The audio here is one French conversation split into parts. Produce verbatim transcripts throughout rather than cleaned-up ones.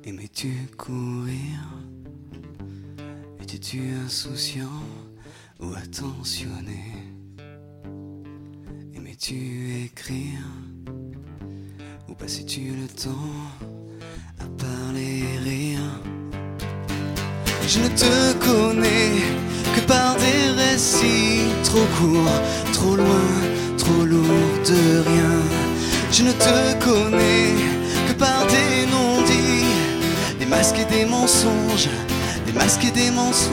Aimais-tu courir? Étais-tu insouciant ou attentionné? Aimais-tu écrire ou passais-tu le temps à parler et rire? Je ne te connais que par des récits trop courts, trop loin, trop lourds de rien. Je ne te connais que par des non-dits, des masques et des mensonges, des masques et des mensonges.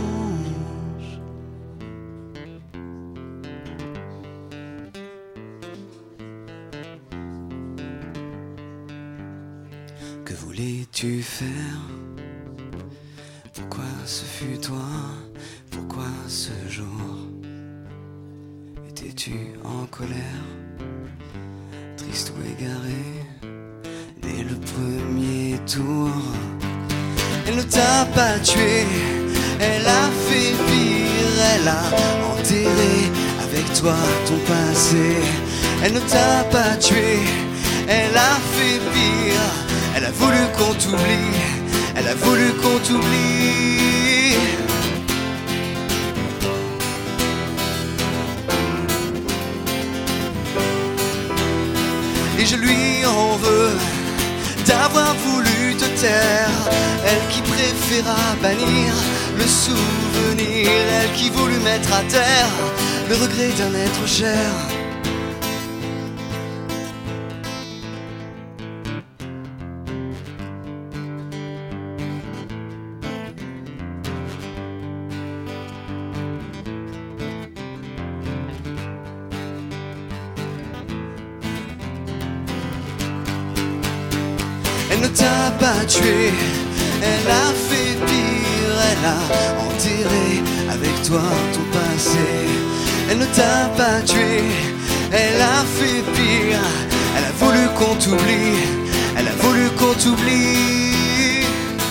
Que voulais-tu faire? Pourquoi ce fut toi? Pourquoi ce jour? Étais-tu en colère, triste ou égaré, dès le premier tour? Elle ne t'a pas tué, elle a fait pire, elle a enterré avec toi ton passé. Elle ne t'a pas tué, elle a fait pire, elle a voulu qu'on t'oublie, elle a voulu qu'on t'oublie. Et je lui en veux d'avoir voulu te taire, elle qui préféra bannir le souvenir, elle qui voulut mettre à terre le regret d'un être cher. Elle ne t'a pas tué, elle a fait pire, elle a enterré avec toi ton passé. Elle ne t'a pas tué, elle a fait pire, elle a voulu qu'on t'oublie, elle a voulu qu'on t'oublie.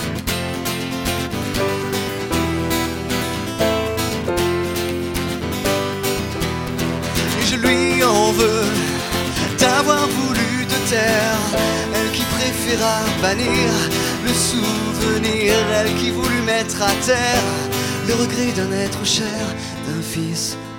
Et je lui en veux d'avoir voulu te taire, elle qui préféra bannir le souvenir, elle qui voulut mettre à terre le regret d'un être cher, d'un fils